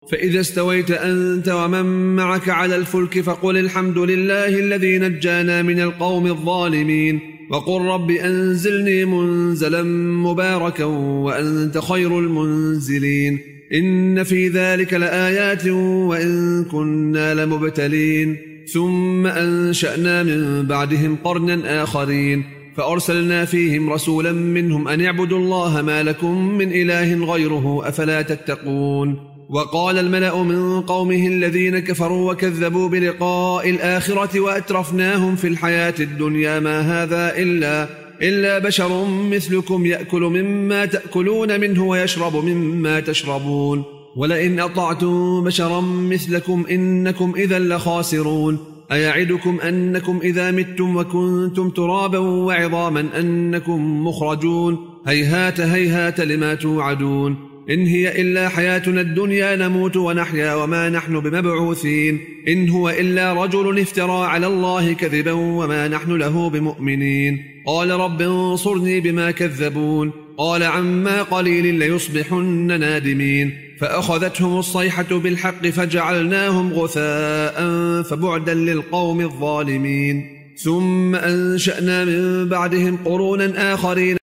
فإذا استويت أنت ومن معك على الفلك فقل الحمد لله الذي نجانا من القوم الظالمين وقل رب أنزلني منزلا مباركا وأنت خير المنزلين إن في ذلك لآيات وإن كنا لمبتلين ثم أنشأنا من بعدهم قرنا آخرين فأرسلنا فيهم رسولا منهم أن اعبدوا الله ما لكم من إله غيره أفلا تتقون وقال الملأ من قومه الذين كفروا وكذبوا بلقاء الآخرة وأترفناهم في الحياة الدنيا ما هذا إلا بشر مثلكم يأكل مما تأكلون منه ويشرب مما تشربون ولئن أطعتم بشرا مثلكم إنكم إذا لخاسرون أيعدكم أنكم إذا متم وكنتم ترابا وعظاما أنكم مخرجون هيهات هيهات لما توعدون إن هي إلا حياتنا الدنيا نموت ونحيا وما نحن بمبعوثين إن هو إلا رجل افترى على الله كذبا وما نحن له بمؤمنين قال رب انصرني بما كذبون قال عما قليل ليصبحن نادمين فأخذتهم الصيحة بالحق فجعلناهم غثاء فبعدا للقوم الظالمين ثم أنشأنا من بعدهم قرونا آخرين